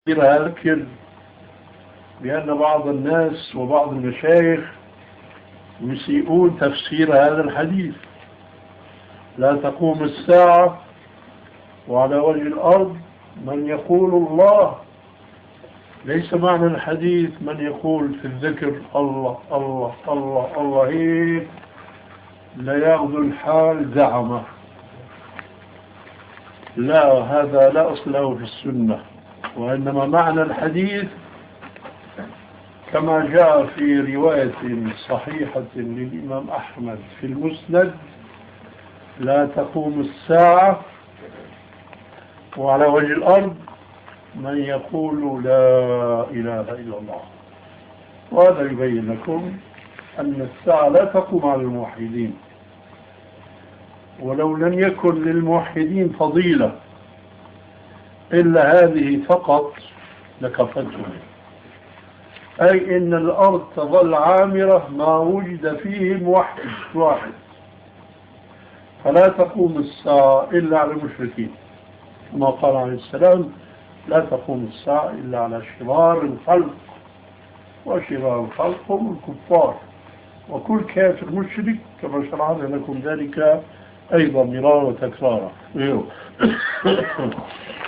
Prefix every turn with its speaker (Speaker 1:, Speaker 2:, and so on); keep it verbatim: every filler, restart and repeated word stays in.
Speaker 1: أذكر بأن بعض الناس وبعض المشايخ يسيئون تفسير هذا الحديث: لا تقوم الساعة وعلى وجه الأرض من يقول الله. ليس معنى الحديث من يقول في الذكر الله الله الله الله، هيك لا يأخذ الحال زعمه. لا، هذا لا أصل له في السنة. وإنما معنى الحديث كما جاء في رواية صحيحة للإمام أحمد في المسند: لا تقوم الساعة وعلى وجه الأرض من يقول لا إله إلا الله. وهذا يبين لكم أن الساعة لا تقوم على الموحدين، ولو لم يكن للموحدين فضيلة إلا هذه فقط لكفتهم، أي إن الأرض تظل عامرة ما وجد فيه موحد واحد، فلا تقوم الساعة إلا على المشركين، كما قال عليه السلام: لا تقوم الساعة إلا على شرار الخلق، وشرار الخلق هم الكفار، وكل كافر مشرك، كما شرعنا لكم ذلك أيضا مرارا وتكرارا.